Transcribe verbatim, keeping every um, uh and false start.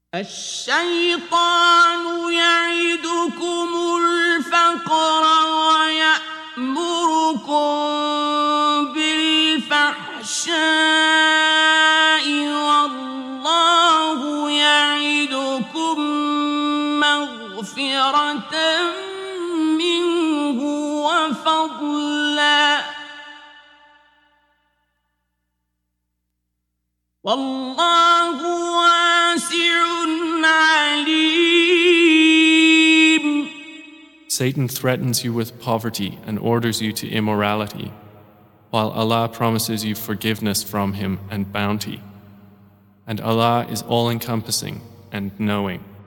الشيطان يعدكم الفقر ويأمركم بالفحشاء والله يعدكم مغفرة منه وفضلا والله واسع عليم. Satan threatens you with poverty and orders you to immorality, while Allah promises you forgiveness from Him and bounty. And Allah is all-encompassing and knowing.